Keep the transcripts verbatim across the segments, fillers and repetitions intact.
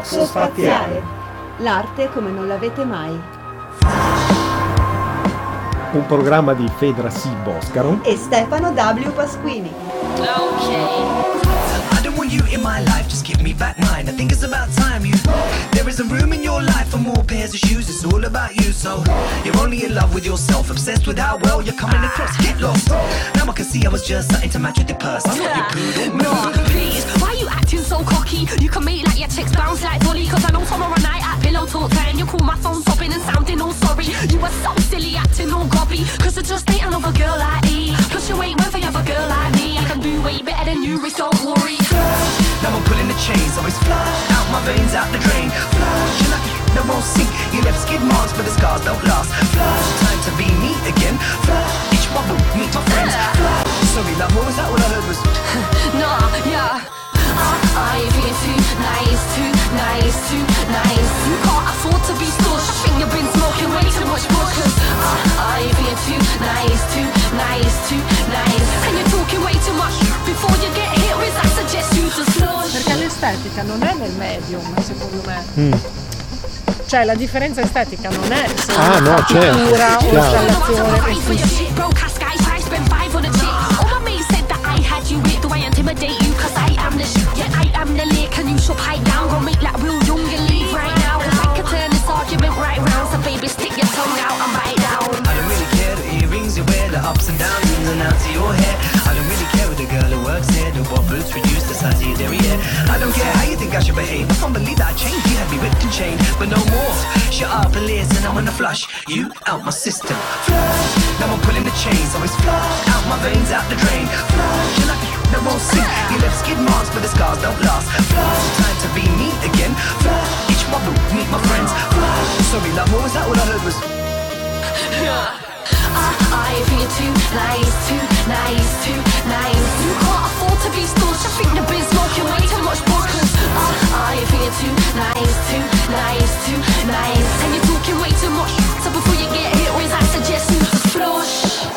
Coxo Spaziale. L'arte come non l'avete mai. Un programma di Fedra C. Boscaro e Stefano W. Pasquini. Okay. You in my life, just give me back mine. I think it's about time you. There isn't room in your life for more pairs of shoes. It's all about you, so you're only in love with yourself, obsessed with how well you're coming across. Get lost. Now I can see I was just something to match with your purse. I'm not your poodle. No, please, why you acting so cocky? You can make like your chicks bounce like Dolly. Cause I know tomorrow night at pillow talk time you call my phone sobbing and sounding all sorry. You were so silly acting all gobby. Cause I just ain't another girl like me. Plus you ain't worth another girl like me. I can do way better than you, Rich, don't worry. Now I'm pulling the chains, always flush out my veins, out the drain. Flush, you're lucky, no won't sink. You left skid marks, but the scars don't last. Flush, time to be me again. Flush, each bubble, meet my friends. Flush, sorry love, what was that? All I heard was nah, yeah. I feel too nice, too nice, too nice. You can't afford to be stushed. I think you've been smoking way too much bush. Cause I feel too nice, too nice, too nice. And you're talking way too much. Before you get hit with, I suggest you to slush. Perché l'estetica non è nel medium, secondo me. Mm. Cioè la differenza estetica non è se ah, no, certo, pittura o installazione. Intimidate you cause I am the shit. Yeah, I am the lick and you should pipe down. Go make like real young and leave right now. Cause I could turn this argument right round. So baby stick your tongue out and bite down. I don't really care the earrings you wear, the ups and downs in and out to your hair. I don't really care with the girl who works here, the what boots reduce the size of your derriere. I don't care how you think I should behave. I can't believe that I changed. You had me whipped and chained, but no more. Shut up and listen, I wanna flush you out my system. Flush, now I'm pulling the chains, always flush out my veins, out the drain. Flush, you're lucky. No won't sink. You left skid marks, but the scars don't last. Flush, time to be me again. Flush, each bubble, meet my friends. Flush, sorry love, what was that? All I heard was yeah. I feel too nice, too nice, too nice. You can't afford to be stushed. I think you've been smoking way too much bush. Cause I feel too nice, too nice, too nice. And you're talking way too much. So before you get hit with, I suggest you to flush.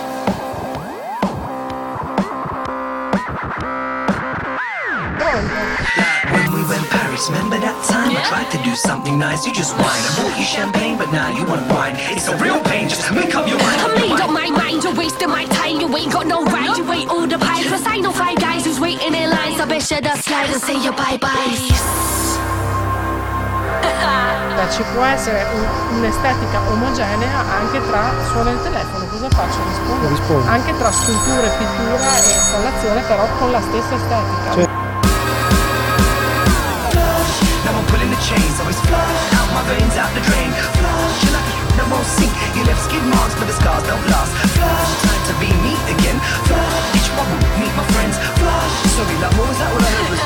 when we went Paris, remember that time? Yeah. I tried to do something nice, you just whine. I bought you champagne, but now you want wine. It's a real pain, just make up your mind. I made up my mind, you're wasting my time. You ain't got no right, you ain't all the pies. Cause I know five guys who's waiting in line. So best shut up, slide and say your bye-byes. Ci può essere un, un'estetica omogenea anche tra suona il telefono, cosa faccio? Rispondo. Rispondo. Anche tra scultura, pittura e installazione, però con la stessa estetica. Cioè. Now I'm pulling the chains, always flush out my veins, out the drain. Flush, you're lucky, no won't sink. You left skid marks, but the scars don't last. Flush, time to be me again. Flush, each bubble, meet my friends. Flush, sorry love, what was that? All I heard was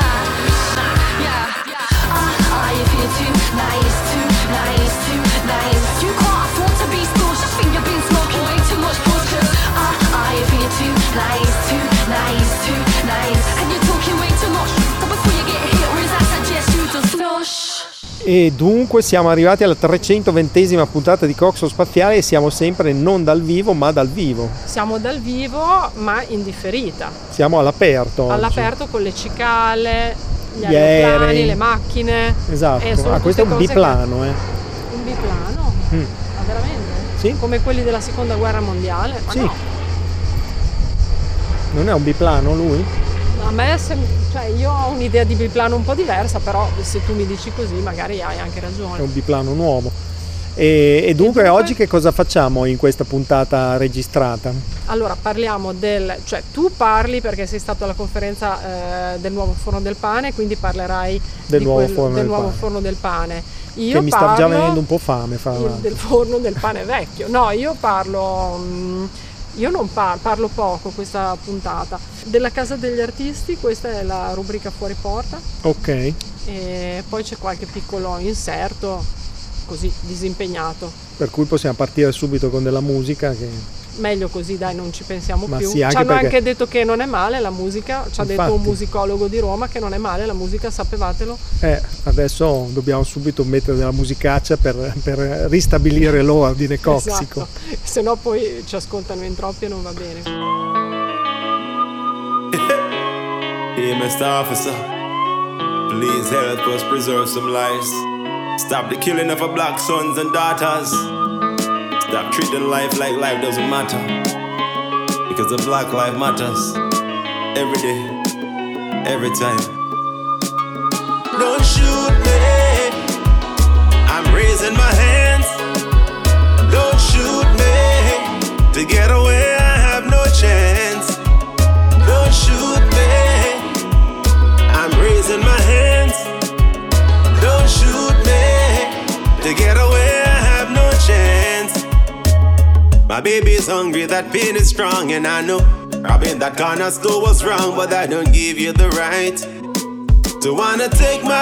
yeah, yeah. I feel too nice, too nice, too nice. You can't afford to be stushed. I think you've been smoking way too much bush. I feel too nice, too nice, too nice. And you're talking way too much. So before you get hit with, I suggest you to flush. E dunque siamo arrivati alla trecentoventesima puntata di Coxo Spaziale e siamo sempre non dal vivo ma dal vivo. Siamo dal vivo ma in differita. Siamo all'aperto. All'aperto oggi. Con le cicale, gli, gli aeroplani, aerei, le macchine. Esatto, ah, questo è un biplano. Che... Eh. Un biplano? Mm. Ma veramente? Sì. Come quelli della seconda guerra mondiale? Ma sì. No. Non è un biplano lui? A me, sem- cioè io ho un'idea di biplano un po' diversa, però se tu mi dici così magari hai anche ragione. È un biplano nuovo. E, e, dunque, e dunque oggi che cosa facciamo in questa puntata registrata? Allora parliamo del, cioè tu parli perché sei stato alla conferenza eh, del nuovo forno del pane, quindi parlerai del, di nuovo, quel, forno del del nuovo pane. forno del pane. Io che mi parlo sta già venendo un po' fame. Fra il, del forno del pane vecchio. No, io parlo... Mh, Io non parlo, parlo poco questa puntata. Della Casa degli Artisti, questa è la rubrica Fuori Porta. Ok. E poi c'è qualche piccolo inserto, così, disimpegnato. Per cui possiamo partire subito con della musica che... Meglio così, dai, non ci pensiamo Ma più. sì, anche ci hanno perché... anche detto che non è male la musica, ci Infatti. ha detto un musicologo di Roma che non è male la musica, sapevatelo. Eh, adesso dobbiamo subito mettere della musicaccia per, per ristabilire l'ordine coxico. Esatto, se no poi ci ascoltano in troppi e non va bene. Yeah, Mister Officer. Please help us preserve some lives. Stop the killing of our black sons and daughters. Stop treating life like life doesn't matter. Because the black life matters. Every day, every time. Don't shoot me, I'm raising my hands. Don't shoot me, to get away I have no chance. Don't shoot me, I'm raising my hands. Don't shoot me, to get away I have no chance. My baby's hungry, that pain is strong, and I know robbing that corner store was wrong, but I don't give you the right to wanna take my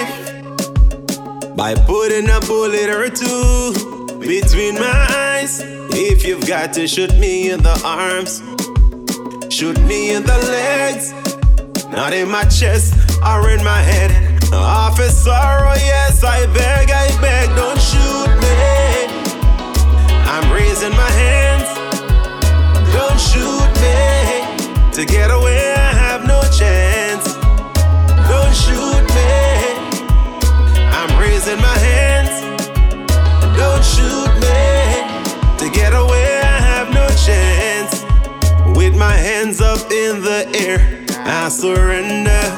life by putting a bullet or two between my eyes. If you've got to shoot me in the arms, shoot me in the legs, not in my chest or in my head. Officer, oh yes, I beg, I beg, don't shoot me. I'm raising my hands. Don't shoot me, to get away I have no chance. Don't shoot me, I'm raising my hands. Don't shoot me, to get away I have no chance. With my hands up in the air, I surrender.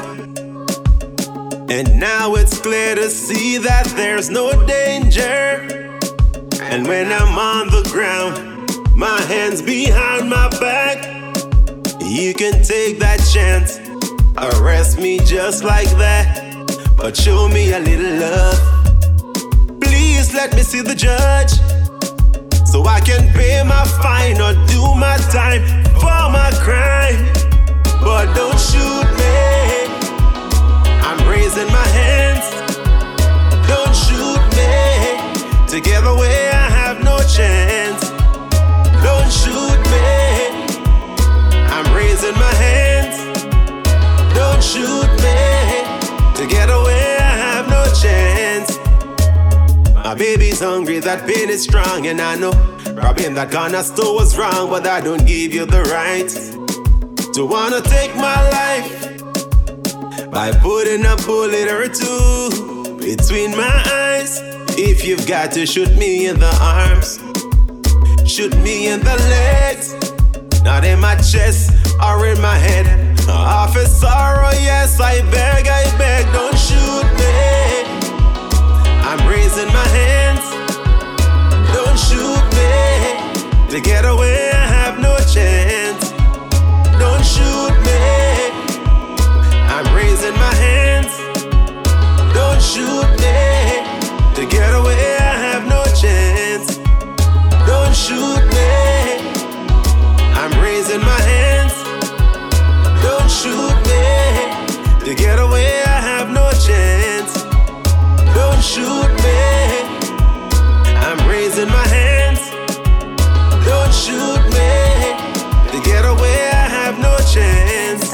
And now it's clear to see that there's no danger. And when I'm on the ground, my hands behind my back, you can take that chance, arrest me just like that, but show me a little love. Please let me see the judge, so I can pay my fine or do my time for my crime. But don't shoot me, I'm raising my hands. Don't shoot me, to get away I have no chance. Don't shoot me, I'm raising my hands. Don't shoot me, to get away I have no chance. My baby's hungry, that pain is strong, and I know robbing that corner store was wrong, but I don't give you the right to wanna take my life by putting a bullet or two between my eyes. If you've got to shoot me in the arms, shoot me in the legs, not in my chest or in my head. Officer, oh yes, I beg, I beg, don't shoot me. I'm raising my hands. Don't shoot me, to get away I have no chance. Don't shoot me, I'm raising my hands. Don't shoot me, to get away I have no chance. Don't shoot me, I'm raising my hands. Don't shoot me, to get away I have no chance. Don't shoot me, I'm raising my hands. Don't shoot me, to get away I have no chance.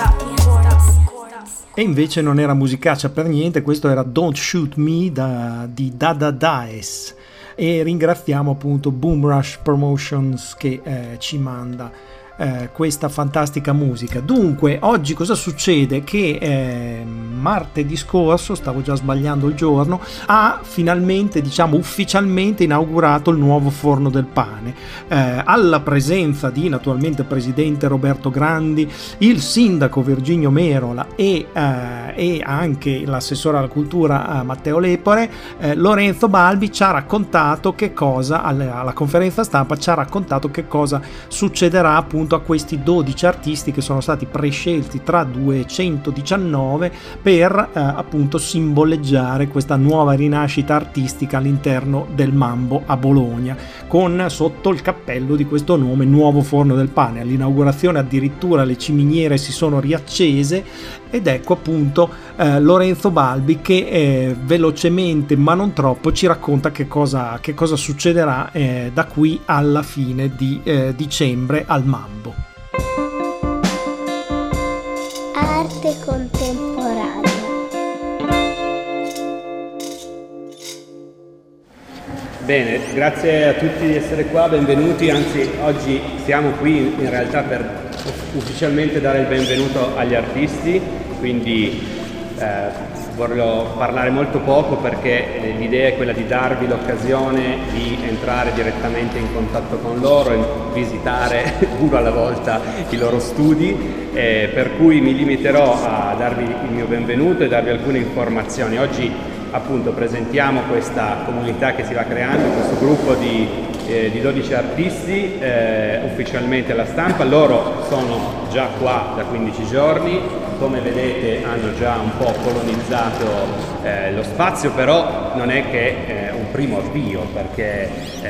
E invece non era musicaccia per niente, questo era Don't Shoot Me da, di Dada Dice, e ringraziamo appunto Boom Rush Promotions che eh, ci manda eh, questa fantastica musica. Dunque oggi cosa succede? Che eh, martedì scorso, stavo già sbagliando il giorno, ha finalmente, diciamo ufficialmente inaugurato il nuovo forno del pane, eh, alla presenza di naturalmente il presidente Roberto Grandi, il sindaco Virginio Merola e, eh, e anche l'assessore alla cultura eh, Matteo Lepore. eh, Lorenzo Balbi ci ha raccontato che cosa, alla, alla conferenza stampa ci ha raccontato che cosa succederà appunto a questi dodici artisti che sono stati prescelti tra duecentodiciannove per eh, appunto simboleggiare questa nuova rinascita artistica all'interno del Mambo a Bologna, con sotto il cappello di questo nome Nuovo Forno del Pane. All'inaugurazione addirittura le ciminiere si sono riaccese ed ecco appunto eh, Lorenzo Balbi che eh, velocemente ma non troppo ci racconta che cosa, che cosa succederà eh, da qui alla fine di eh, dicembre al Mambo. Arte contemporanea. Bene, grazie a tutti di essere qua, benvenuti, anzi oggi siamo qui in realtà per ufficialmente dare il benvenuto agli artisti, quindi eh, voglio parlare molto poco perché l'idea è quella di darvi l'occasione di entrare direttamente in contatto con loro e visitare uno alla volta i loro studi, eh, per cui mi limiterò a darvi il mio benvenuto e darvi alcune informazioni. Oggi appunto presentiamo questa comunità che si va creando, questo gruppo di, eh, di dodici artisti eh, ufficialmente alla stampa. Loro sono già qua da quindici giorni, come vedete hanno già un po' colonizzato eh, lo spazio, però non è che eh, un primo avvio, perché eh,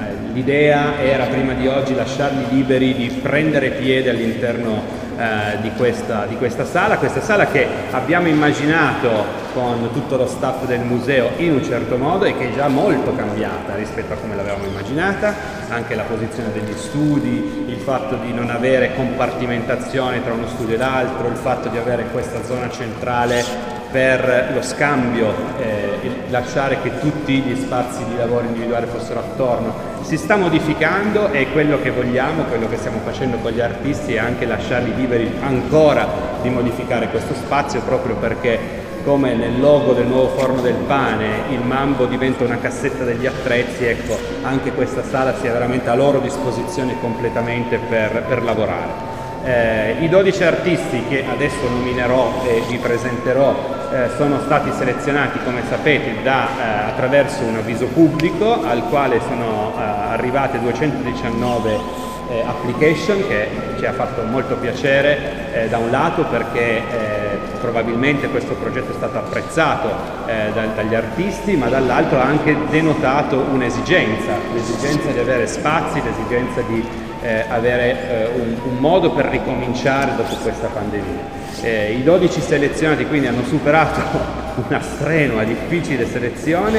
l'idea era prima di oggi lasciarli liberi di prendere piede all'interno Eh, di, questa, di questa sala, questa sala che abbiamo immaginato con tutto lo staff del museo in un certo modo e che è già molto cambiata rispetto a come l'avevamo immaginata, anche la posizione degli studi, il fatto di non avere compartimentazione tra uno studio e l'altro, il fatto di avere questa zona centrale per lo scambio, eh, lasciare che tutti gli spazi di lavoro individuali fossero attorno. Si sta modificando e quello che vogliamo, quello che stiamo facendo con gli artisti è anche lasciarli liberi ancora di modificare questo spazio, proprio perché, come nel logo del nuovo Forno del Pane, il Mambo diventa una cassetta degli attrezzi, ecco, anche questa sala sia veramente a loro disposizione completamente per, per lavorare. Eh, I dodici artisti che adesso nominerò e vi presenterò eh, sono stati selezionati, come sapete, da, eh, attraverso un avviso pubblico al quale sono eh, arrivate duecentodiciannove eh, application, che ci ha fatto molto piacere eh, da un lato perché eh, probabilmente questo progetto è stato apprezzato eh, da, dagli artisti, ma dall'altro ha anche denotato un'esigenza, l'esigenza di avere spazi, l'esigenza di Eh, avere eh, un, un modo per ricominciare dopo questa pandemia. Eh, I dodici selezionati quindi hanno superato una strenua, difficile selezione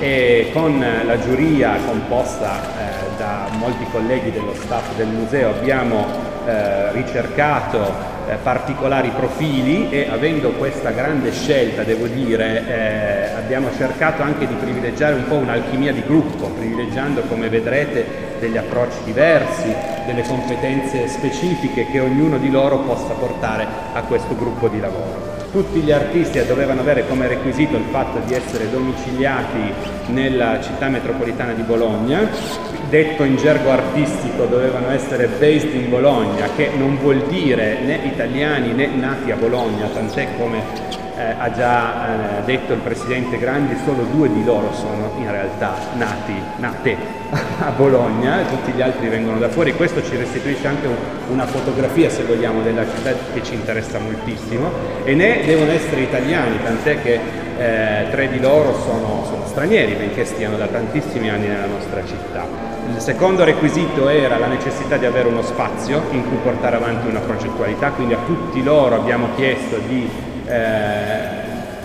e con la giuria composta eh, da molti colleghi dello staff del museo abbiamo eh, ricercato eh, particolari profili e, avendo questa grande scelta, devo dire, eh, abbiamo cercato anche di privilegiare un po' un'alchimia di gruppo, privilegiando, come vedrete, degli approcci diversi, delle competenze specifiche che ognuno di loro possa portare a questo gruppo di lavoro. Tutti gli artisti dovevano avere come requisito il fatto di essere domiciliati nella città metropolitana di Bologna, detto in gergo artistico dovevano essere based in Bologna, che non vuol dire né italiani né nati a Bologna, tant'è, come Eh, ha già eh, detto il presidente Grandi, solo due di loro sono in realtà nati, nate a Bologna, tutti gli altri vengono da fuori. Questo ci restituisce anche un, una fotografia, se vogliamo, della città che ci interessa moltissimo, e né devono essere italiani, tant'è che eh, tre di loro sono, sono stranieri, benché stiano da tantissimi anni nella nostra città. Il secondo requisito era la necessità di avere uno spazio in cui portare avanti una progettualità, quindi a tutti loro abbiamo chiesto di Eh,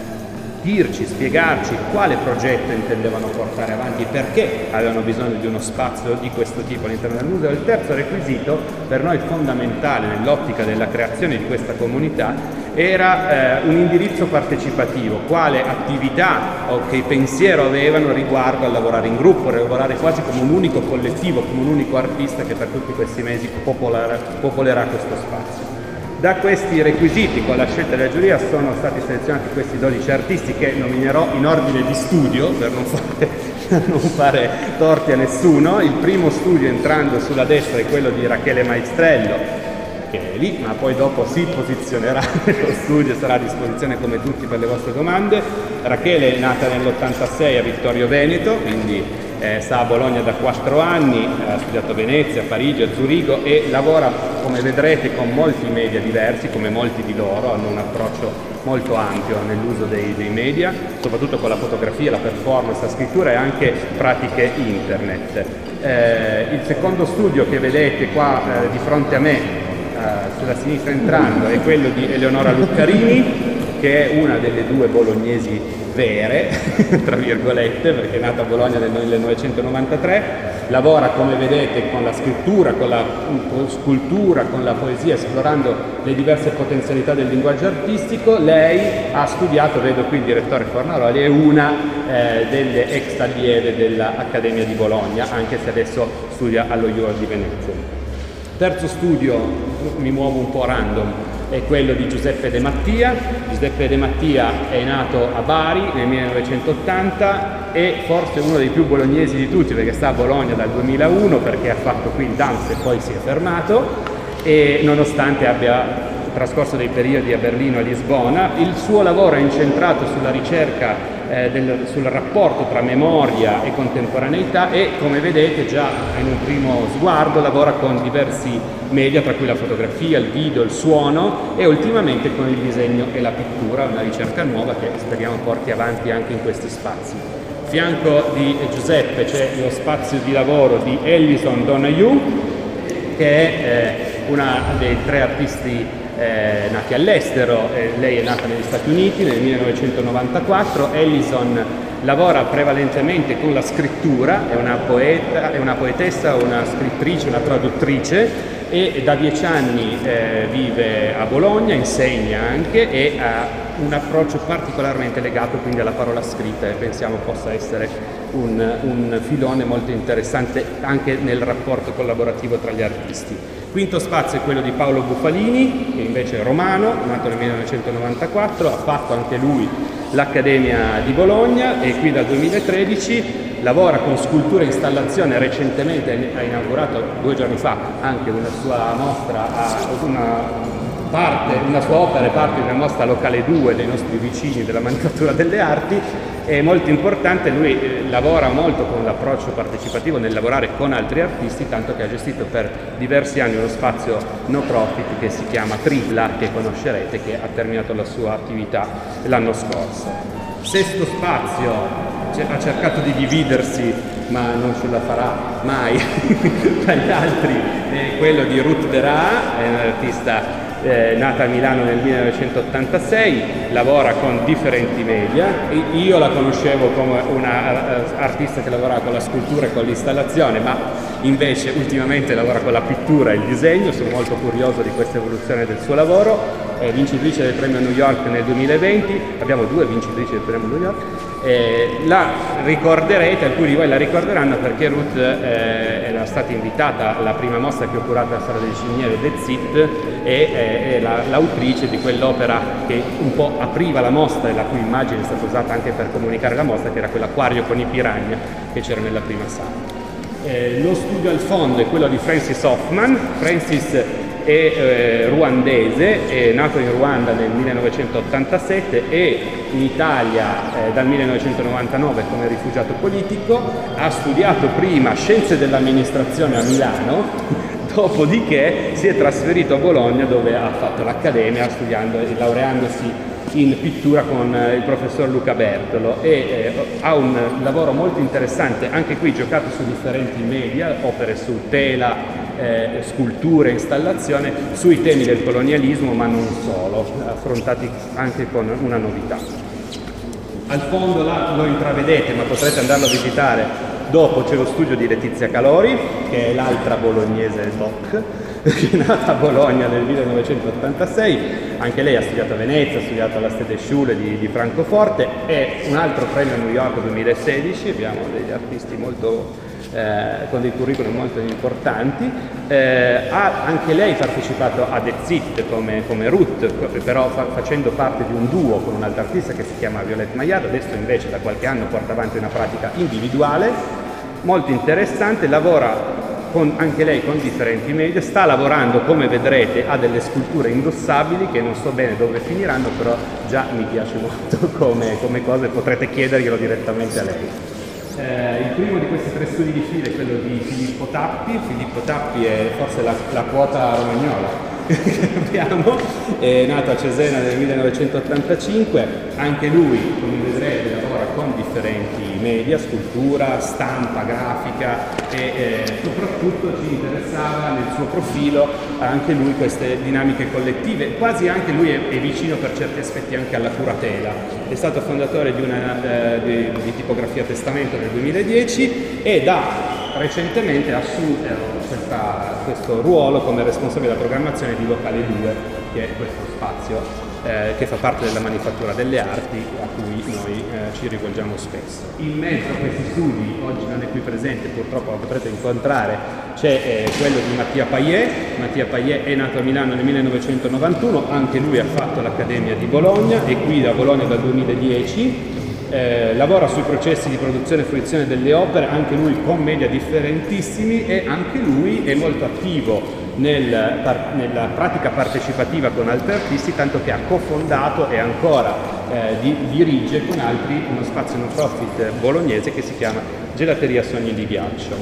dirci, spiegarci quale progetto intendevano portare avanti e perché avevano bisogno di uno spazio di questo tipo all'interno del museo. Il terzo requisito, per noi fondamentale nell'ottica della creazione di questa comunità, era eh, un indirizzo partecipativo, quale attività o che pensiero avevano riguardo a lavorare in gruppo, a lavorare quasi come un unico collettivo, come un unico artista che per tutti questi mesi popolerà, popolerà questo spazio. Da questi requisiti, con la scelta della giuria, sono stati selezionati questi dodici artisti che nominerò in ordine di studio per non fare, non fare torti a nessuno. Il primo studio, entrando sulla destra, è quello di Rachele Maestrello, che è lì, ma poi dopo si posizionerà nello studio, sarà a disposizione come tutti per le vostre domande. Rachele è nata nell'ottantasei a Vittorio Veneto, quindi Eh, sta a Bologna da quattro anni, ha studiato a Venezia, a Parigi, a Zurigo e lavora, come vedrete, con molti media diversi, come molti di loro, hanno un approccio molto ampio nell'uso dei, dei media, soprattutto con la fotografia, la performance, la scrittura e anche pratiche internet. Eh, il secondo studio che vedete qua eh, di fronte a me, eh, sulla sinistra entrando, è quello di Eleonora Luccarini, che è una delle due bolognesi vere, tra virgolette, perché è nata a Bologna nel millenovecentonovantatré, lavora, come vedete, con la scrittura, con la scultura, con la poesia, esplorando le diverse potenzialità del linguaggio artistico. Lei ha studiato, vedo qui il direttore Fornaroli, è una eh, delle ex allieve dell'Accademia di Bologna, anche se adesso studia allo U O R di Venezia. Terzo studio, mi muovo un po' random, è quello di Giuseppe De Mattia. Giuseppe De Mattia è nato a Bari nel millenovecentottanta, è forse uno dei più bolognesi di tutti perché sta a Bologna dal duemilauno, perché ha fatto qui il dance e poi si è fermato, e nonostante abbia trascorso dei periodi a Berlino e a Lisbona, il suo lavoro è incentrato sulla ricerca eh, del, sul rapporto tra memoria e contemporaneità e, come vedete già in un primo sguardo, lavora con diversi media, tra cui la fotografia, il video, il suono e ultimamente con il disegno e la pittura, una ricerca nuova che speriamo porti avanti anche in questi spazi. A fianco di Giuseppe c'è lo spazio di lavoro di Ellison Donahue, che è eh, una dei tre artisti Eh, nati all'estero. Eh, lei è nata negli Stati Uniti nel millenovecentonovantaquattro. Ellison lavora prevalentemente con la scrittura, è una poeta, è una poetessa, una scrittrice, una traduttrice e da dieci anni eh, vive a Bologna, insegna anche e ha un approccio particolarmente legato quindi alla parola scritta e pensiamo possa essere un, un filone molto interessante anche nel rapporto collaborativo tra gli artisti. Quinto spazio è quello di Paolo Bufalini, che invece è romano, nato nel millenovecentonovantaquattro, ha fatto anche lui l'Accademia di Bologna e qui dal duemilatredici lavora con scultura e installazione. Recentemente ha inaugurato due giorni fa anche una sua mostra, una parte, una sua opera è parte di una mostra locale due dei nostri vicini della Manifattura delle Arti. È molto importante, lui eh, lavora molto con l'approccio partecipativo nel lavorare con altri artisti, tanto che ha gestito per diversi anni uno spazio no profit che si chiama Tribla, che conoscerete, che ha terminato la sua attività l'anno scorso. Sesto spazio, ha cercato di dividersi ma non ce la farà mai tra gli altri, è quello di Ruth Derà, è un'artista Eh, nata a Milano nel millenovecentottantasei, lavora con differenti media. Io la conoscevo come un'artista che lavorava con la scultura e con l'installazione, ma invece ultimamente lavora con la pittura e il disegno. Sono molto curioso di questa evoluzione del suo lavoro. È vincitrice del premio New York nel duemilaventi, abbiamo due vincitrici del premio New York. Eh, la ricorderete, alcuni di voi la ricorderanno perché Ruth eh, era stata invitata alla prima mostra che ho curato alla Sala del Ciminiere del Z I T e eh, è la, l'autrice di quell'opera che un po' apriva la mostra e la cui immagine è stata usata anche per comunicare la mostra, che era quell'acquario con i piranha che c'era nella prima sala. Eh, lo studio al fondo è quello di Francis Hoffman. Francis è eh, ruandese, è nato in Ruanda nel millenovecentottantasette e in Italia eh, dal millenovecentonovantanove come rifugiato politico. Ha studiato prima scienze dell'amministrazione a Milano, dopodiché si è trasferito a Bologna dove ha fatto l'accademia studiando e laureandosi in pittura con il professor Luca Bertolo e eh, ha un lavoro molto interessante, anche qui giocato su differenti media, opere su tela, Eh, sculture, installazione sui temi del colonialismo, ma non solo, affrontati anche con una novità. Al fondo là lo intravedete, ma potrete andarlo a visitare dopo. C'è lo studio di Letizia Calori, che è l'altra bolognese doc, che è nata a Bologna nel millenovecentottantasei, anche lei ha studiato a Venezia, ha studiato alla Stedesschule di, di Francoforte, è un altro premio New York duemilasedici, abbiamo degli artisti molto Eh, con dei curriculum molto importanti. Eh, ha anche lei partecipato a The Z I T come, come Ruth, però fa, facendo parte di un duo con un'altra artista che si chiama Violette Maillard. Adesso invece da qualche anno porta avanti una pratica individuale molto interessante, lavora con, anche lei con differenti media, sta lavorando, come vedrete, a delle sculture indossabili che non so bene dove finiranno, però già mi piace molto come, come cosa e potrete chiederglielo direttamente a lei. Eh, il primo di questi tre studi di fila è quello di Filippo Tappi. Filippo Tappi è forse la, la quota romagnola che abbiamo, è nato a Cesena nel millenovecentottantacinque, anche lui, come vedrete, lavora con differenti media, scultura, stampa, grafica e eh, soprattutto ci interessava nel suo profilo anche lui queste dinamiche collettive, quasi anche lui è, è vicino per certi aspetti anche alla curatela. È stato fondatore di una eh, di, di tipografia Testamento nel duemiladieci ed ha recentemente assunto questa, questo ruolo come responsabile della programmazione di Locale due, che è questo spazio eh, che fa parte della manifattura delle arti a cui noi eh, ci rivolgiamo spesso. In mezzo a questi studi, oggi non è qui presente, purtroppo lo potrete incontrare, c'è eh, quello di Mattia Payet. Mattia Payet è nato a Milano nel millenovecentonovantuno, anche lui ha fatto l'Accademia di Bologna, è qui da Bologna dal duemiladieci. Eh, lavora sui processi di produzione e fruizione delle opere, anche lui con media differentissimi, e anche lui è molto attivo nel, par, nella pratica partecipativa con altri artisti, tanto che ha cofondato e ancora eh, di, dirige con altri uno spazio non profit bolognese che si chiama Gelateria Sogni di Ghiaccio.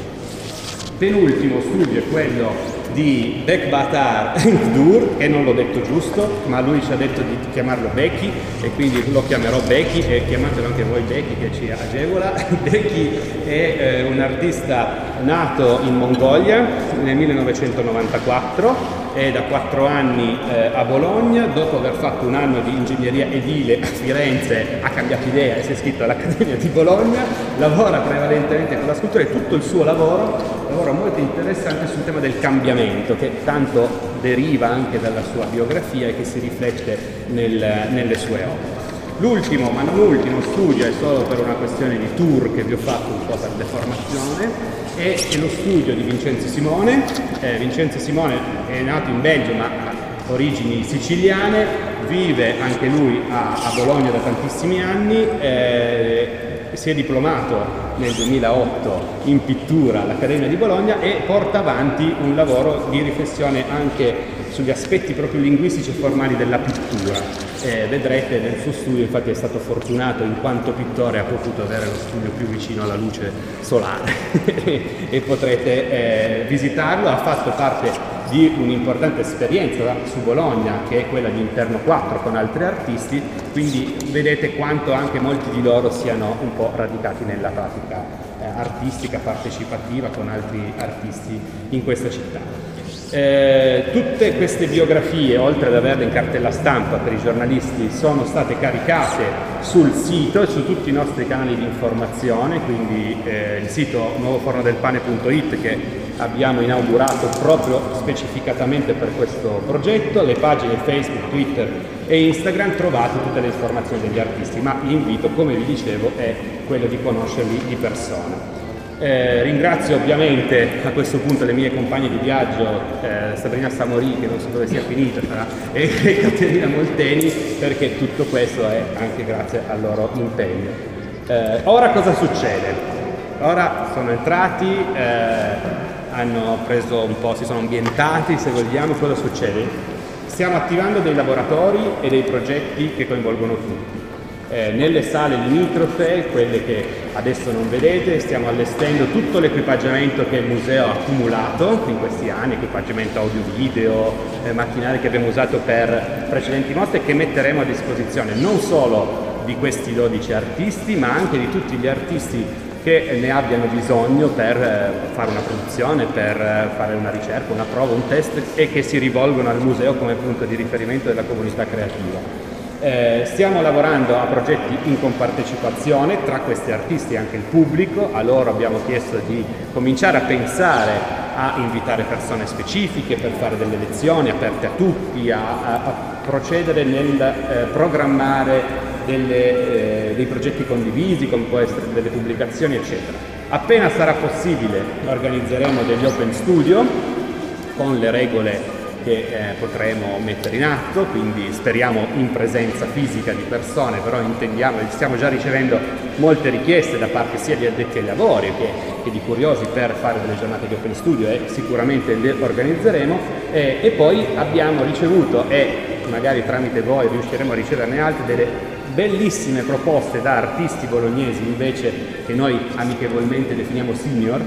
Penultimo studio è quello di Bekbatar Dur, che non l'ho detto giusto, ma lui ci ha detto di chiamarlo Becky e quindi lo chiamerò Becky, e chiamatelo anche voi Becky che ci agevola. Becky è eh, un artista nato in Mongolia nel millenovecentonovantaquattro, è da quattro anni eh, a Bologna. Dopo aver fatto un anno di ingegneria edile a Firenze ha cambiato idea e si è iscritto all'Accademia di Bologna, lavora prevalentemente con la scultura e tutto il suo lavoro lavoro molto interessante sul tema del cambiamento, che tanto deriva anche dalla sua biografia e che si riflette nel, nelle sue opere. L'ultimo, ma non ultimo studio, è solo per una questione di tour che vi ho fatto un po' per deformazione, è, è lo studio di Vincenzo Simone. Eh, Vincenzo Simone è nato in Belgio ma ha origini siciliane, vive anche lui a, a Bologna da tantissimi anni, eh, si è diplomato nel duemilaotto in pittura all'Accademia di Bologna e porta avanti un lavoro di riflessione anche sugli aspetti proprio linguistici e formali della pittura. Eh, vedrete nel suo studio, infatti è stato fortunato in quanto pittore, ha potuto avere lo studio più vicino alla luce solare e potrete eh, visitarlo. Ha fatto parte di un'importante esperienza su Bologna, che è quella di Interno quattro con altri artisti, quindi vedete quanto anche molti di loro siano un po' radicati nella pratica eh, artistica, partecipativa con altri artisti in questa città. Eh, tutte queste biografie, oltre ad averle in cartella stampa per i giornalisti, sono state caricate sul sito e su tutti i nostri canali di informazione, quindi eh, il sito nuovofornodelpane punto it che abbiamo inaugurato proprio specificatamente per questo progetto, le pagine Facebook, Twitter e Instagram, trovate tutte le informazioni degli artisti, ma l'invito, come vi dicevo, è quello di conoscerli di persona. Eh, ringrazio ovviamente a questo punto le mie compagne di viaggio, eh, Sabrina Samori, che non so dove sia finita, sarà, e, e Caterina Molteni, perché tutto questo è anche grazie al loro impegno. Eh, ora cosa succede? Ora sono entrati, eh, hanno preso un po', si sono ambientati, se vogliamo. Cosa succede? Stiamo attivando dei laboratori e dei progetti che coinvolgono tutti. Eh, nelle sale limitrofe, quelle che adesso non vedete, stiamo allestendo tutto l'equipaggiamento che il museo ha accumulato in questi anni, equipaggiamento audio-video, eh, macchinari che abbiamo usato per precedenti mostre, che metteremo a disposizione non solo di questi dodici artisti, ma anche di tutti gli artisti che ne abbiano bisogno per eh, fare una produzione, per eh, fare una ricerca, una prova, un test, e che si rivolgono al museo come punto di riferimento della comunità creativa. Eh, stiamo lavorando a progetti in compartecipazione tra questi artisti e anche il pubblico. A loro abbiamo chiesto di cominciare a pensare a invitare persone specifiche per fare delle lezioni aperte a tutti, a, a, a procedere nel eh, programmare delle, eh, dei progetti condivisi, come può essere delle pubblicazioni, eccetera. Appena sarà possibile organizzeremo degli open studio con le regole che eh, potremo mettere in atto, quindi speriamo in presenza fisica di persone, però intendiamo, stiamo già ricevendo molte richieste da parte sia di addetti ai lavori che, che di curiosi per fare delle giornate di open studio, e sicuramente le organizzeremo. Eh, e poi abbiamo ricevuto, e magari tramite voi riusciremo a riceverne altre, delle bellissime proposte da artisti bolognesi invece, che noi amichevolmente definiamo senior,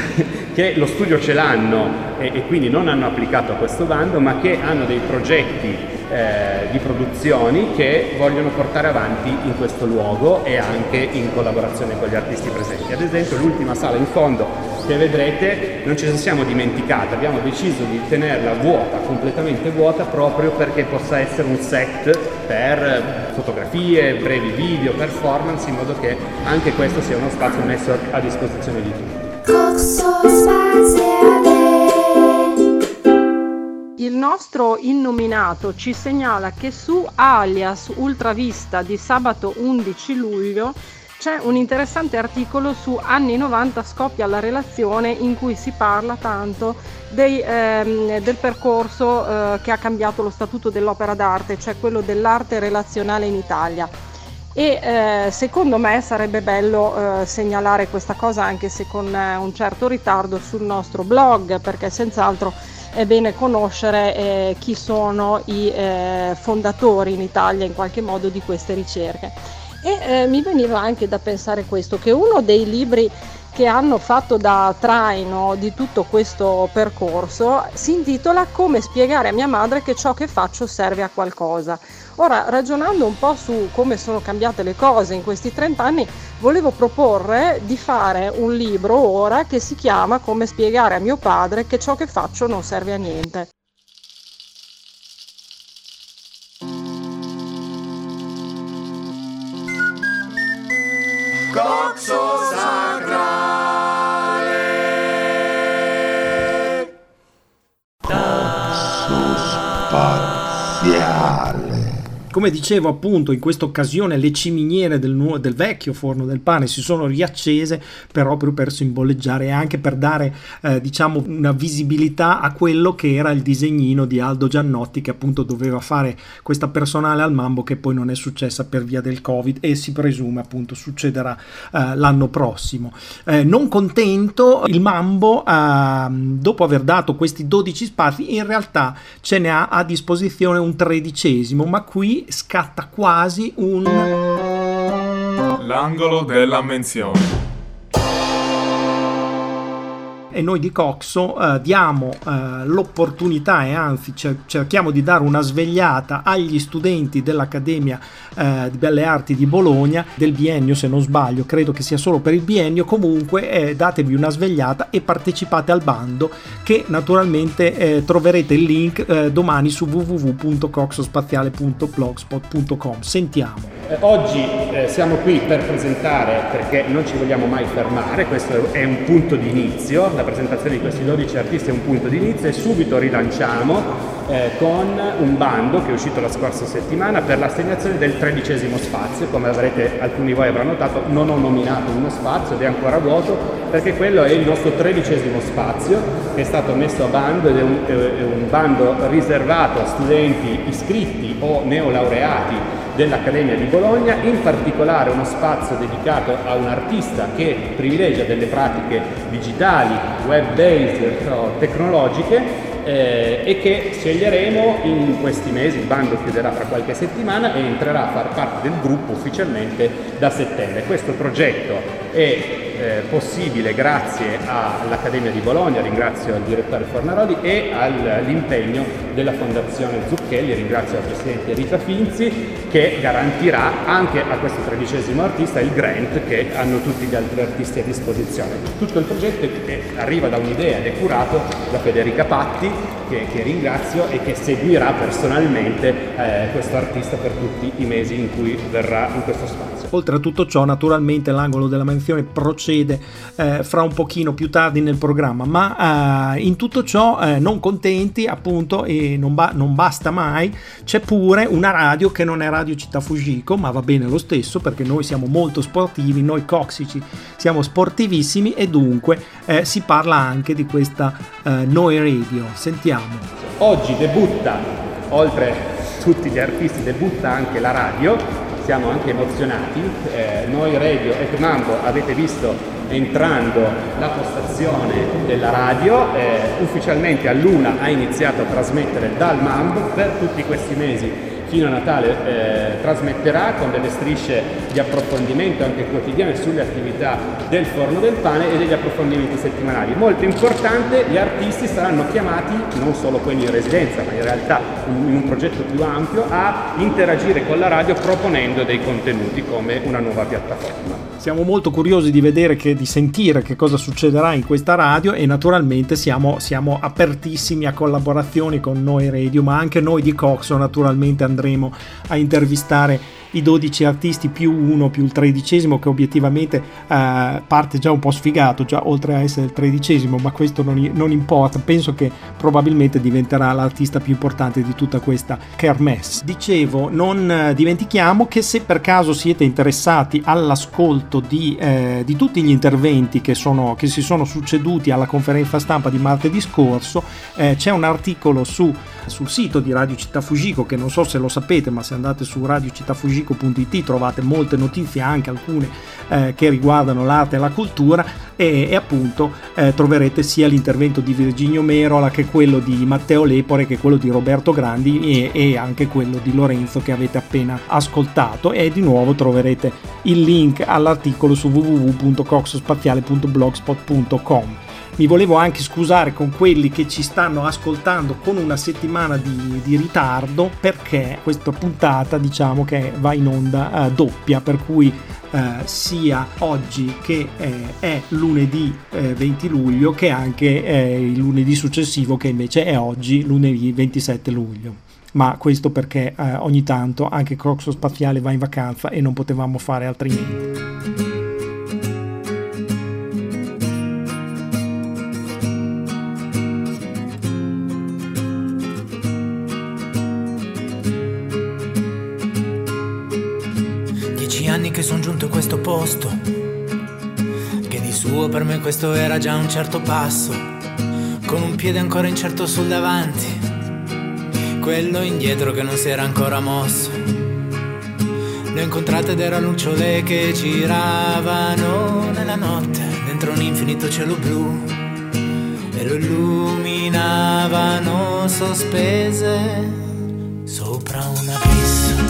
che lo studio ce l'hanno e, e quindi non hanno applicato a questo bando, ma che hanno dei progetti eh, di produzioni che vogliono portare avanti in questo luogo e anche in collaborazione con gli artisti presenti. Ad esempio l'ultima sala in fondo che vedrete non ci siamo dimenticati, abbiamo deciso di tenerla vuota, completamente vuota, proprio perché possa essere un set per fotografie, brevi video, performance, in modo che anche questo sia uno spazio messo a disposizione di tutti. il nostro innominato ci segnala che su Alias Ultravista di sabato undici luglio c'è un interessante articolo su anni novanta scoppia la relazione, in cui si parla tanto dei, ehm, del percorso eh, che ha cambiato lo statuto dell'opera d'arte, cioè quello dell'arte relazionale in Italia. E eh, secondo me sarebbe bello eh, segnalare questa cosa, anche se con eh, un certo ritardo, sul nostro blog, perché senz'altro è bene conoscere eh, chi sono i eh, fondatori in Italia in qualche modo di queste ricerche. E eh, mi veniva anche da pensare questo, che uno dei libri che hanno fatto da traino di tutto questo percorso si intitola Come spiegare a mia madre che ciò che faccio serve a qualcosa. Ora, ragionando un po' su come sono cambiate le cose in questi trent'anni, volevo proporre di fare un libro ora che si chiama Come spiegare a mio padre che ciò che faccio non serve a niente. Coxo sacrale. Coxo spaziale. Come dicevo, appunto, in questa occasione le ciminiere del, nuovo, del vecchio forno del pane si sono riaccese proprio per simboleggiare e anche per dare eh, diciamo una visibilità a quello che era il disegnino di Aldo Giannotti, che appunto doveva fare questa personale al Mambo, che poi non è successa per via del Covid e si presume appunto succederà eh, l'anno prossimo. Eh, non contento, il Mambo eh, dopo aver dato questi dodici spazi in realtà ce ne ha a disposizione un tredicesimo, ma qui scatta quasi un l'angolo della menzione. E noi di Coxo eh, diamo eh, l'opportunità, e anzi cer- cerchiamo di dare una svegliata agli studenti dell'Accademia eh, di Belle Arti di Bologna, del biennio se non sbaglio, credo che sia solo per il biennio. Comunque eh, datevi una svegliata e partecipate al bando, che naturalmente eh, troverete il link eh, domani su w w w punto coxospaziale punto blogspot punto com. Sentiamo. Eh, oggi eh, siamo qui per presentare, perché non ci vogliamo mai fermare, questo è un punto di inizio, la presentazione di questi dodici artisti è un punto di inizio, e subito rilanciamo eh, con un bando che è uscito la scorsa settimana per l'assegnazione del tredicesimo spazio. Come avrete, alcuni di voi avranno notato, non ho nominato uno spazio ed è ancora vuoto, perché quello è il nostro tredicesimo spazio che è stato messo a bando, ed è un, è un bando riservato a studenti iscritti o neolaureati dell'Accademia di Bologna, in particolare uno spazio dedicato a un artista che privilegia delle pratiche digitali, web-based o tecnologiche, eh, e che sceglieremo in questi mesi. Il bando chiuderà fra qualche settimana e entrerà a far parte del gruppo ufficialmente da settembre. Questo progetto è eh, possibile grazie all'Accademia di Bologna, ringrazio il direttore Fornaroli, e all'impegno della Fondazione Zucchelli, ringrazio la Presidente Rita Finzi, che garantirà anche a questo tredicesimo artista il grant che hanno tutti gli altri artisti a disposizione. Tutto il progetto è, arriva da un'idea ed è curato da Federica Patti, che, che ringrazio e che seguirà personalmente eh, questo artista per tutti i mesi in cui verrà in questo spazio. Oltre a tutto ciò, naturalmente l'angolo della menzione procede eh, fra un pochino più tardi nel programma, ma eh, in tutto ciò eh, non contenti appunto, e non, ba- non basta mai, c'è pure una radio che non è Radio Città Fujiko, ma va bene lo stesso, perché noi siamo molto sportivi, noi coxici siamo sportivissimi, e dunque eh, si parla anche di questa eh, Noi Radio. Sentiamo. Oggi debutta, oltre a tutti gli artisti, debutta anche la radio. Siamo anche emozionati. Eh, Noi Radio e Mambo, avete visto entrando la postazione della radio, eh, ufficialmente a Luna ha iniziato a trasmettere dal Mambo per tutti questi mesi. Fino a Natale eh, trasmetterà con delle strisce di approfondimento anche quotidiane sulle attività del Forno del Pane e degli approfondimenti settimanali. Molto importante, gli artisti saranno chiamati, non solo quelli in residenza, ma in realtà in un progetto più ampio, a interagire con la radio proponendo dei contenuti come una nuova piattaforma. Siamo molto curiosi di vedere, che, di sentire che cosa succederà in questa radio, e naturalmente siamo, siamo apertissimi a collaborazioni con Noi Radio, ma anche noi di Coxo naturalmente andremo a intervistare i dodici artisti più uno più il tredicesimo, che obiettivamente eh, parte già un po' sfigato, già oltre a essere il tredicesimo, ma questo non, non importa. Penso che probabilmente diventerà l'artista più importante di tutta questa kermesse. Dicevo, non eh, dimentichiamo che se per caso siete interessati all'ascolto di, eh, di tutti gli interventi che, sono, che si sono succeduti alla conferenza stampa di martedì scorso, eh, c'è un articolo su, sul sito di Radio Città Fujiko, che non so se lo sapete, ma se andate su radio città fujiko punto it trovate molte notizie, anche alcune eh, che riguardano l'arte e la cultura, e, e appunto eh, troverete sia l'intervento di Virginio Merola che quello di Matteo Lepore, che quello di Roberto Grandi, e, e anche quello di Lorenzo che avete appena ascoltato, e di nuovo troverete il link all'articolo su w w w punto coxspaziale punto blogspot punto com. Mi volevo anche scusare con quelli che ci stanno ascoltando con una settimana di, di ritardo, perché questa puntata diciamo che va in onda eh, doppia, per cui eh, sia oggi che eh, è lunedì eh, venti luglio, che anche eh, il lunedì successivo, che invece è oggi lunedì ventisette luglio. Ma questo perché eh, ogni tanto anche Coxo Spaziale va in vacanza e non potevamo fare altrimenti. Che son giunto a questo posto, che di suo per me questo era già un certo passo, con un piede ancora incerto sul davanti, quello indietro che non si era ancora mosso. Le ho incontrate ed erano lucciole che giravano nella notte dentro un infinito cielo blu e lo illuminavano sospese sopra un abisso.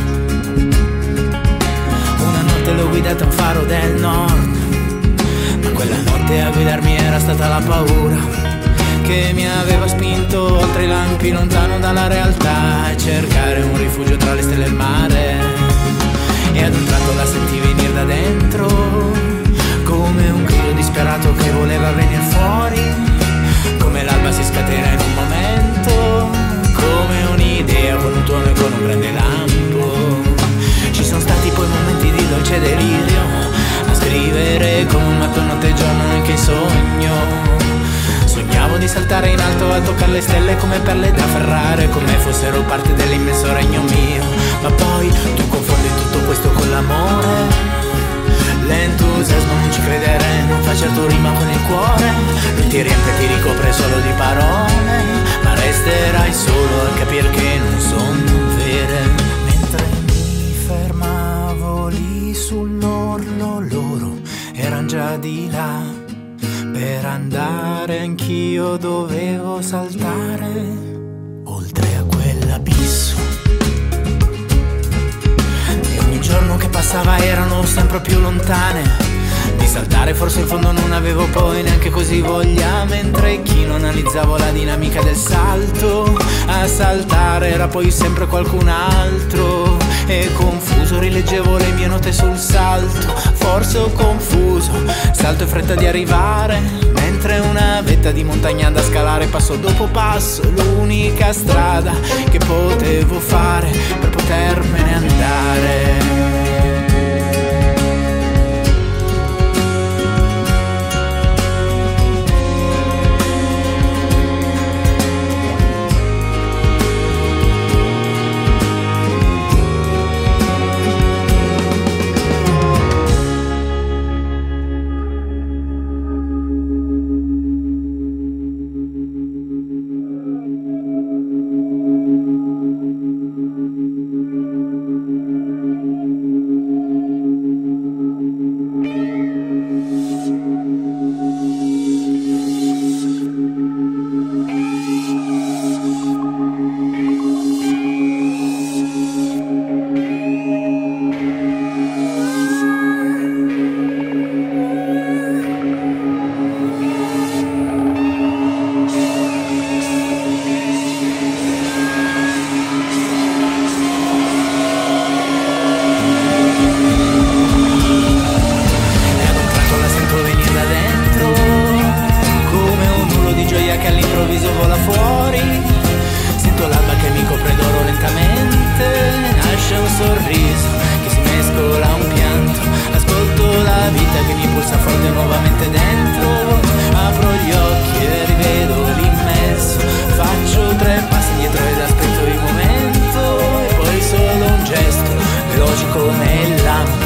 L'ho guidata a un faro del nord, ma quella notte a guidarmi era stata la paura che mi aveva spinto oltre i lampi, lontano dalla realtà, a cercare un rifugio tra le stelle e il mare. E ad un tratto la sentii venire da dentro, come un grido disperato che voleva venire fuori, come l'alba si scatena in un momento, come un'idea con un tuono e con un grande lampo. Ci sono stati poi momenti di dolce delirio, a scrivere come un matto notte e giorno anche in sogno. Sognavo di saltare in alto a toccare le stelle come perle da afferrare, come fossero parte dell'immenso regno mio. Ma poi tu confondi tutto questo con l'amore, l'entusiasmo non ci credere, non fa certo rima con il cuore. Lui ti riempie, ti ricopre solo di parole, ma resterai solo a capire che non sono vere. Fermavo lì sull'orlo, loro eran già di là, per andare anch'io dovevo saltare oltre a quell'abisso. E ogni giorno che passava erano sempre più lontane, di saltare forse in fondo non avevo poi neanche così voglia, mentre chi non analizzavo la dinamica del salto, a saltare era poi sempre qualcun altro. E confuso rileggevo le mie note sul salto, forse ho confuso, salto e fretta di arrivare, mentre una vetta di montagna da scalare passo dopo passo, l'unica strada che potevo fare per potermene andare. sorriso che si mescola a un pianto. Ascolto la vita che mi pulsa forte nuovamente dentro. Apro gli occhi e rivedo l'immenso. Faccio tre passi indietro ed aspetto il momento. E poi solo un gesto veloce come il lampo.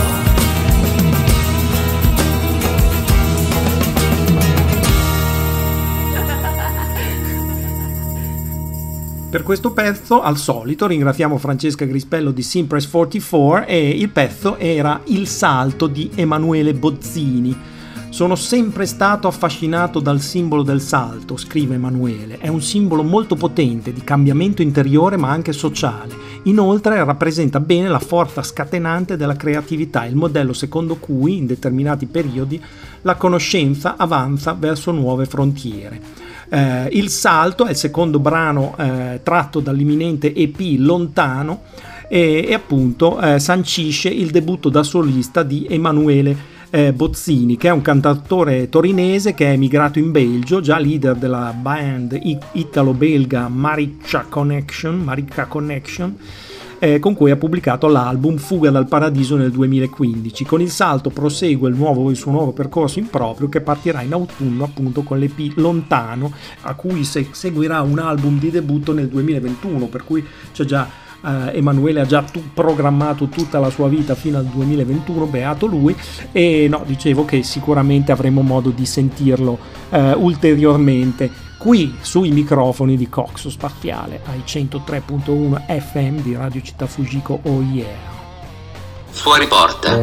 Per questo pezzo, al solito, ringraziamo Francesca Grispello di Simpress quarantaquattro e il pezzo era Il salto di Emanuele Bozzini. Sono sempre stato affascinato dal simbolo del salto, scrive Emanuele. È un simbolo molto potente di cambiamento interiore ma anche sociale. Inoltre rappresenta bene la forza scatenante della creatività, il modello secondo cui, in determinati periodi, la conoscenza avanza verso nuove frontiere. Eh, il salto è il secondo brano eh, tratto dall'imminente E P Lontano e, e appunto eh, sancisce il debutto da solista di Emanuele eh, Bozzini, che è un cantautore torinese che è emigrato in Belgio, già leader della band italo-belga Mariccia Connection, Mariccia Connection eh, con cui ha pubblicato l'album Fuga dal Paradiso nel duemilaquindici. Con il salto prosegue il, nuovo, il suo nuovo percorso in proprio, che partirà in autunno appunto con l'E P Lontano, a cui se- seguirà un album di debutto nel duemilaventuno, per cui c'è già Uh, Emanuele ha già tu- programmato tutta la sua vita fino al duemilaventuno, beato lui. E no, dicevo che sicuramente avremo modo di sentirlo uh, ulteriormente qui sui microfoni di Coxo Spaziale ai centotré virgola uno F M di Radio Città Fujiko. Oh yeah. Fuori porta.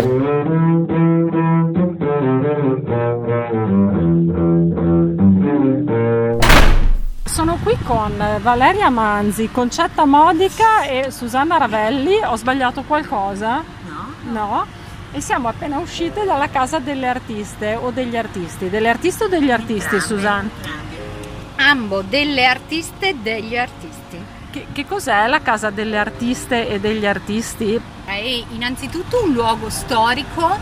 Sono qui con Valeria Manzi, Concetta Modica e Susanna Ravelli. Ho sbagliato qualcosa? No. No? E siamo appena uscite dalla casa delle artiste o degli artisti. Delle artiste o degli artisti, Entrambe, Susanna? entrambe. Ambo, delle artiste e degli artisti. Che, che cos'è la casa delle artiste e degli artisti? È innanzitutto un luogo storico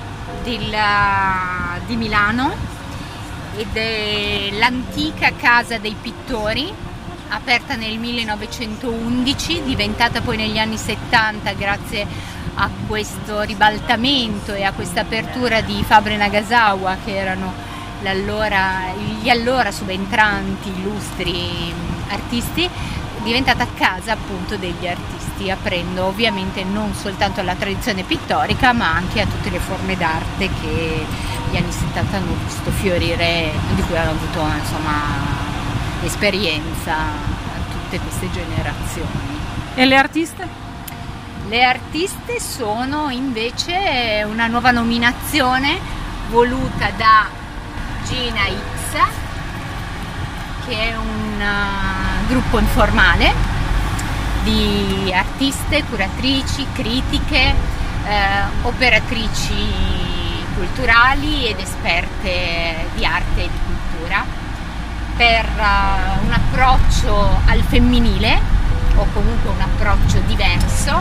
della, di Milano, ed è l'antica casa dei pittori, aperta nel millenovecentoundici, diventata poi negli anni settanta grazie a questo ribaltamento e a questa apertura di Fabre Nagasawa, che erano l'allora, gli allora subentranti illustri artisti, diventata casa appunto degli artisti, aprendo ovviamente non soltanto alla tradizione pittorica ma anche a tutte le forme d'arte che gli anni settanta hanno visto fiorire, di cui hanno avuto insomma esperienza tutte queste generazioni. E le artiste? Le artiste sono invece una nuova nominazione voluta da Gina X, che è un uh, gruppo informale di artiste, curatrici, critiche, eh, operatrici culturali ed esperte di arte e di cultura, per uh, un approccio al femminile o comunque un approccio diverso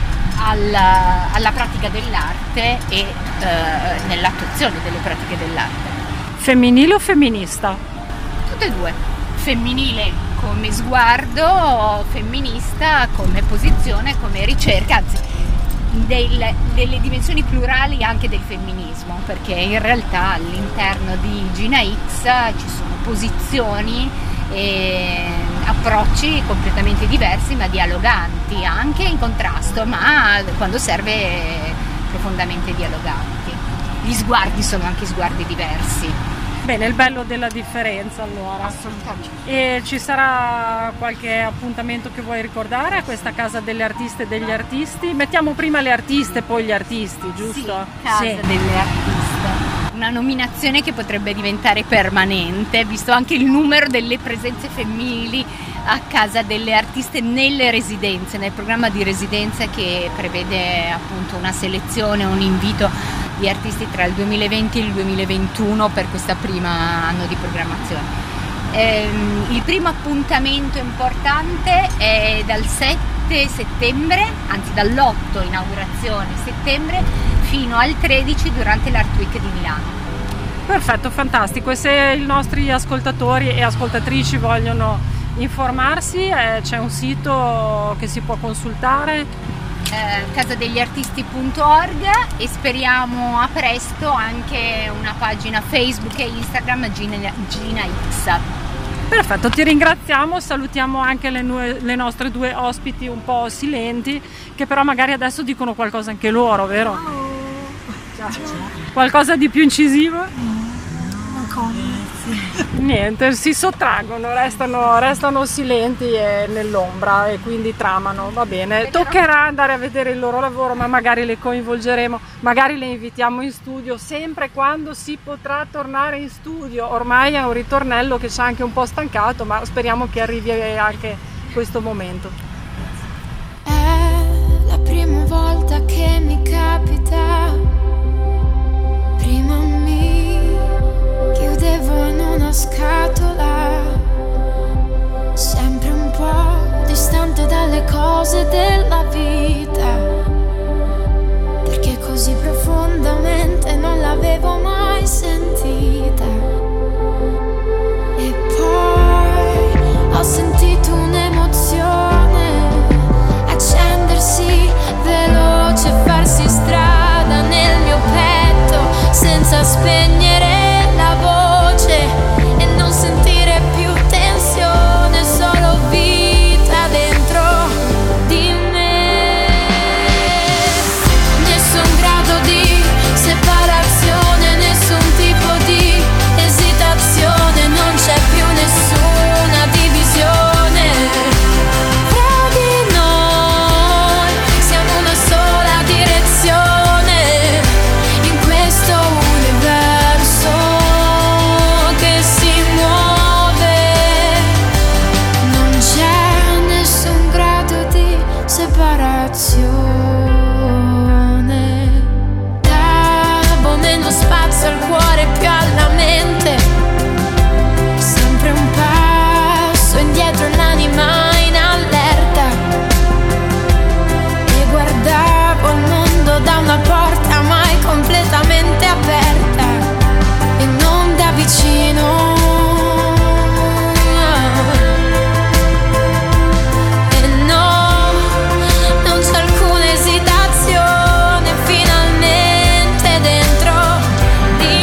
alla, alla pratica dell'arte e uh, nell'attuazione delle pratiche dell'arte. Femminile o femminista? Tutte e due. Femminile come sguardo, femminista come posizione, come ricerca, anzi del, delle dimensioni plurali anche del femminismo, perché in realtà all'interno di Gina X ci sono posizioni e approcci completamente diversi ma dialoganti, anche in contrasto, ma quando serve profondamente dialoganti. Gli sguardi sono anche sguardi diversi. Bene, il bello della differenza allora. Assolutamente. E ci sarà qualche appuntamento che vuoi ricordare a questa casa delle artiste e degli artisti? Mettiamo prima le artiste, poi gli artisti, giusto? Sì, casa sì. delle artiste. Una nominazione che potrebbe diventare permanente, visto anche il numero delle presenze femminili a casa delle artiste nelle residenze, nel programma di residenze che prevede appunto una selezione, un invito di artisti tra il duemilaventi e il duemilaventuno per questa prima anno di programmazione. Ehm, il primo appuntamento importante è dal sette settembre, anzi dall'otto inaugurazione settembre fino al tredici durante l'Art Week di Milano. Perfetto, fantastico. E se i nostri ascoltatori e ascoltatrici vogliono informarsi, eh, c'è un sito che si può consultare? eh, casadegliartisti punto org e speriamo a presto anche una pagina Facebook e Instagram Gina, Gina X. Perfetto, ti ringraziamo, salutiamo anche le, nu- le nostre due ospiti un po' silenti, che però magari adesso dicono qualcosa anche loro, vero? Ciao. Qualcosa di più incisivo? Non come. Niente, si sottraggono, restano, restano silenti e nell'ombra e quindi tramano, va bene. Toccherà andare a vedere il loro lavoro, ma magari le coinvolgeremo, magari le invitiamo in studio, sempre quando si potrà tornare in studio. Ormai è un ritornello che ci ha anche un po' stancato, ma speriamo che arrivi anche questo momento. È la prima volta che mi capita, prima mi chiudevo in una scatola, sempre un po' distante dalle cose della vita, perché così profondamente non l'avevo mai sentita. E poi ho sentito un'emozione accendersi veloce, farsi strada nel mio petto senza spegnere la voce e non sentire più tensione, solo vita dentro di me. Nessun grado di separazione, nessun tipo di esitazione, non c'è più nessuna divisione fra di noi, siamo una sola direzione in questo universo che si muove. Non c'è nessun grado di separazione. Davo meno spazio al cuore, più alla mente, sempre un passo indietro e l'anima in allerta, e guardavo il mondo da una porta mai completamente aperta e non da vicino. E no, non c'è alcuna esitazione finalmente dentro di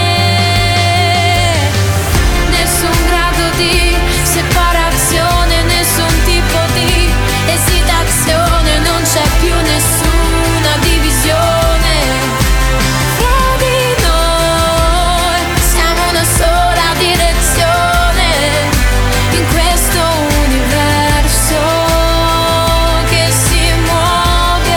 me. Nessun grado di separazione, nessun tipo di esitazione, non c'è più nessuna divisione fra di noi, siamo una sola direzione in questo universo che si muove.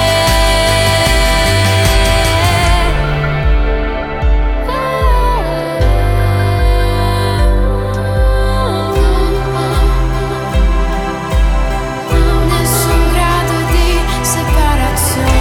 Nessun grado di separazione.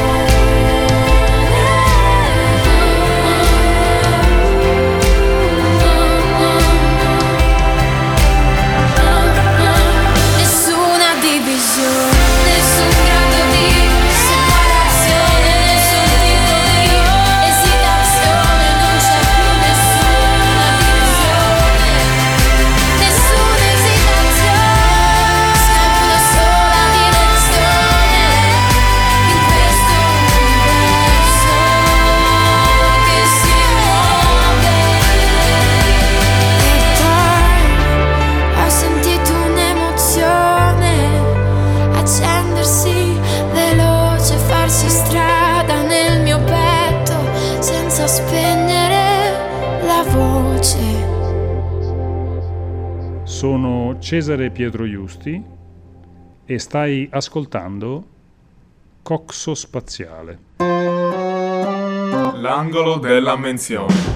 Nessuna divisione, nessun grado di separazione, nessun tipo di esitazione, non c'è più nessuna divisione, nessuna esitazione, siamo una sola direzione in questo universo che si muove. E poi ho sentito un'emozione accendersi veloce, farsi strada nel mio petto senza spegnere la voce. Sono Cesare Pietro Iusti e stai ascoltando Coxo Spaziale. L'angolo della menzione.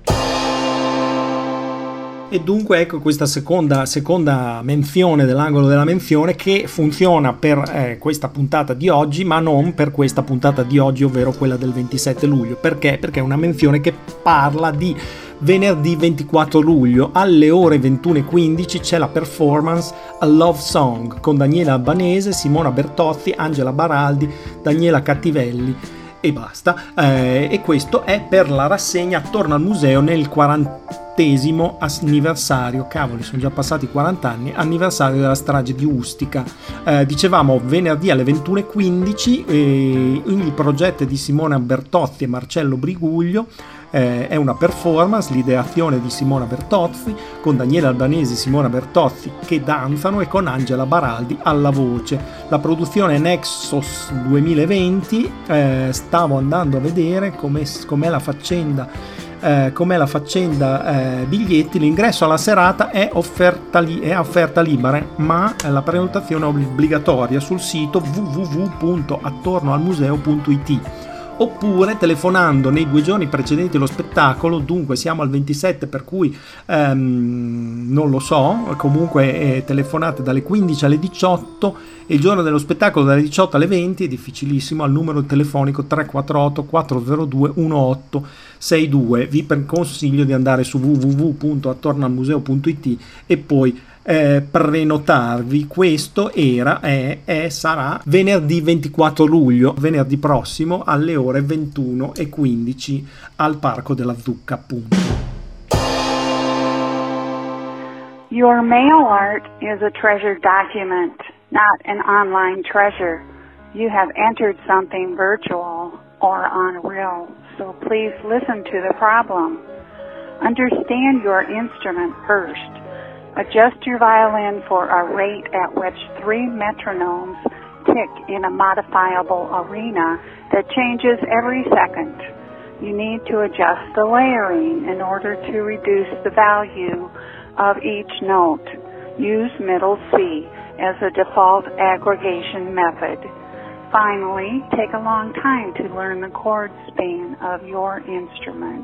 E dunque ecco questa seconda, seconda menzione dell'angolo della menzione, che funziona per eh, questa puntata di oggi, ma non per questa puntata di oggi, ovvero quella del ventisette luglio. Perché? Perché è una menzione che parla di venerdì ventiquattro luglio alle ore ventuno e quindici. C'è la performance A Love Song con Daniela Albanese, Simona Bertozzi, Angela Baraldi, Daniela Cattivelli e basta. Eh, e questo è per la rassegna Attorno al museo nel quarantesimo diciottesimo anniversario, cavoli, sono già passati quaranta anni, anniversario della strage di Ustica. Eh, dicevamo venerdì alle ventuno e quindici, eh, il progetto di Simona Bertozzi e Marcello Briguglio. Eh, è una performance, l'ideazione di Simona Bertozzi, con Daniele Albanesi e Simona Bertozzi che danzano e con Angela Baraldi alla voce. La produzione è Nexus duemilaventi. Eh, stavo andando a vedere com'è, com'è la faccenda eh, com'è la faccenda eh, biglietti. L'ingresso alla serata è offerta, li- è offerta libera, ma la prenotazione è obbligatoria sul sito w w w punto attornoalmuseo punto i t, oppure telefonando nei due giorni precedenti lo spettacolo. Dunque siamo al ventisette, per cui ehm, non lo so, comunque eh, telefonate dalle quindici alle diciotto e il giorno dello spettacolo dalle diciotto alle venti, è difficilissimo, al numero telefonico tre quattro otto quattro zero due uno otto sei due. Vi consiglio di andare su w w w punto attornoalmuseo punto i t e poi Eh, prenotarvi. Questo era, è, è, sarà venerdì ventiquattro luglio, venerdì prossimo alle ore ventuno e quindici al Parco della Zucca, appunto. Your mail art is a treasured document, not an online treasure. You have entered something virtual or unreal, so please listen to the problem. Understand your instrument first. Adjust your violin for a rate at which three metronomes tick in a modifiable arena that changes every second. You need to adjust the layering in order to reduce the value of each note. Use middle C as a default aggregation method. Finally, take a long time to learn the chord span of your instrument.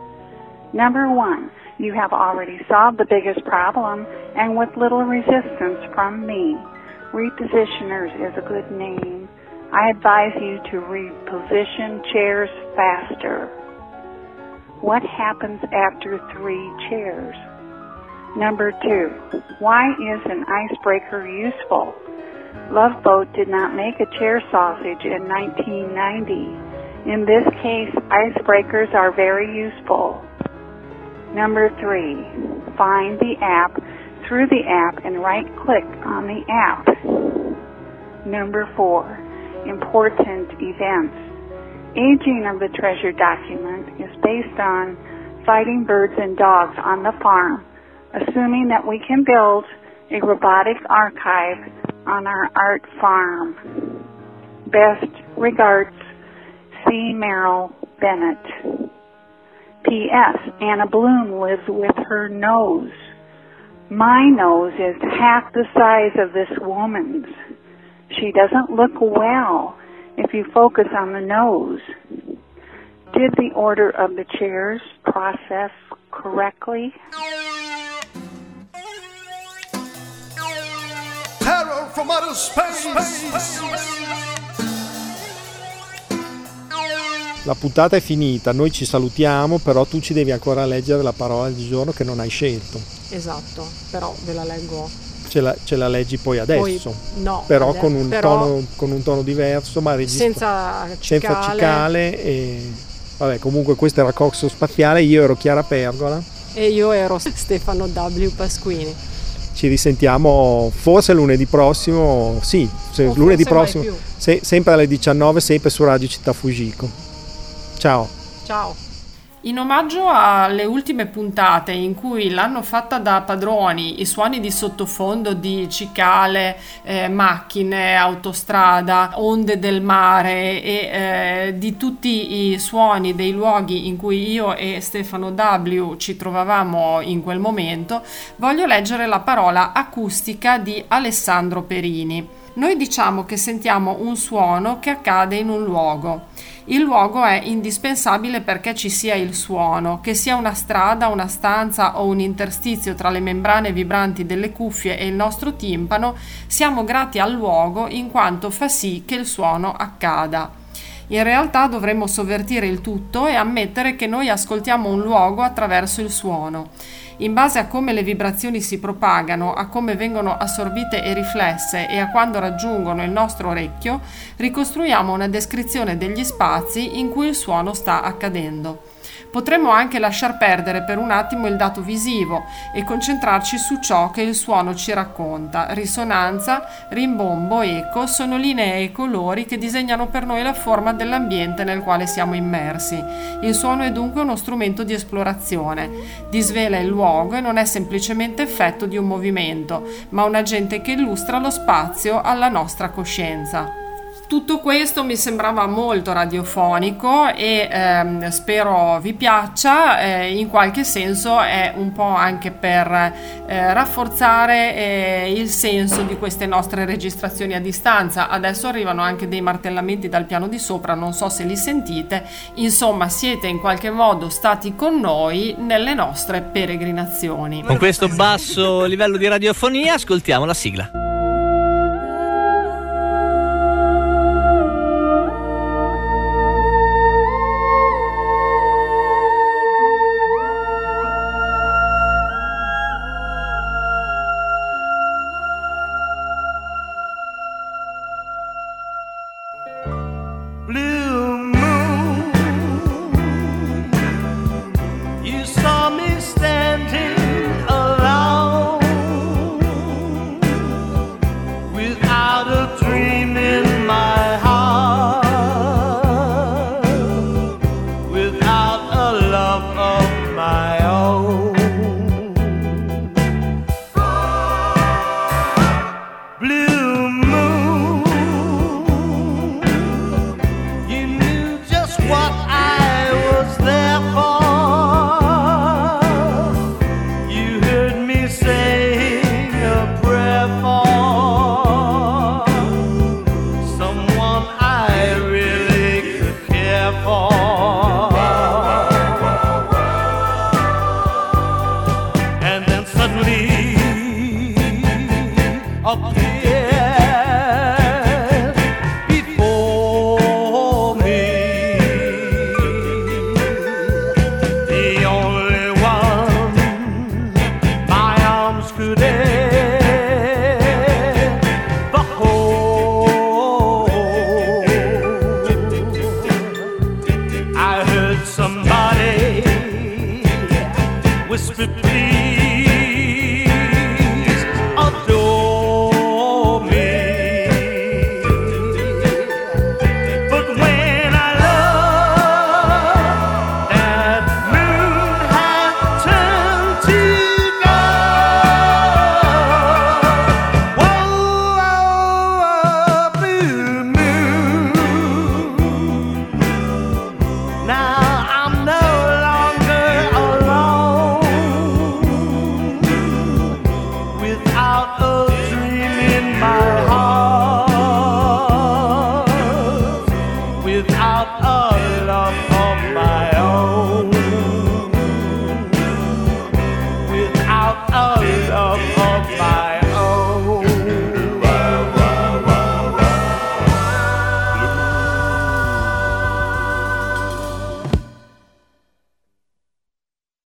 Number one, you have already solved the biggest problem, and with little resistance from me. Repositioners is a good name. I advise you to reposition chairs faster. What happens after three chairs? Number two, why is an icebreaker useful? Love Boat did not make a chair sausage in nineteen ninety. In this case, icebreakers are very useful. Number three, find the app through the app and right-click on the app. Number four, important events. Aging of the treasure document is based on fighting birds and dogs on the farm, assuming that we can build a robotic archive on our art farm. Best regards, C. Merrill Bennett. P S. Anna Bloom lives with her nose. My nose is half the size of this woman's. She doesn't look well if you focus on the nose. Did the order of the chairs process correctly? Terror from outer space. La puntata è finita, noi ci salutiamo, però tu ci devi ancora leggere la parola di giorno che non hai scelto. Esatto, però ve la leggo. Ce la, ce la leggi poi adesso, poi, no, però, adesso, con, un però tono, con un tono diverso, ma registra, senza cicale. senza cicale e, vabbè, comunque questo era Coxo Spaziale, io ero Chiara Pergola e io ero Stefano W. Pasquini. Ci risentiamo forse lunedì prossimo, sì, se, lunedì prossimo, se, sempre alle diciannove, sempre su Radio Città Fujiko. Ciao. Ciao. In omaggio alle ultime puntate in cui l'hanno fatta da padroni i suoni di sottofondo di cicale, eh, macchine, autostrada, onde del mare e eh, di tutti i suoni dei luoghi in cui io e Stefano W ci trovavamo in quel momento, voglio leggere la parola acustica di Alessandro Perini. Noi diciamo che sentiamo un suono che accade in un luogo. Il luogo è indispensabile perché ci sia il suono, che sia una strada, una stanza o un interstizio tra le membrane vibranti delle cuffie e il nostro timpano. Siamo grati al luogo in quanto fa sì che il suono accada. In realtà dovremmo sovvertire il tutto e ammettere che noi ascoltiamo un luogo attraverso il suono. In base a come le vibrazioni si propagano, a come vengono assorbite e riflesse e a quando raggiungono il nostro orecchio, ricostruiamo una descrizione degli spazi in cui il suono sta accadendo. Potremmo anche lasciar perdere per un attimo il dato visivo e concentrarci su ciò che il suono ci racconta. Risonanza, rimbombo, eco sono linee e colori che disegnano per noi la forma dell'ambiente nel quale siamo immersi. Il suono è dunque uno strumento di esplorazione, disvela il luogo e non è semplicemente effetto di un movimento, ma un agente che illustra lo spazio alla nostra coscienza. Tutto questo mi sembrava molto radiofonico e ehm, spero vi piaccia, eh, in qualche senso è un po' anche per eh, rafforzare eh, il senso di queste nostre registrazioni a distanza. Adesso arrivano anche dei martellamenti dal piano di sopra, non so se li sentite, insomma siete in qualche modo stati con noi nelle nostre peregrinazioni. Con questo basso livello di radiofonia ascoltiamo la sigla. What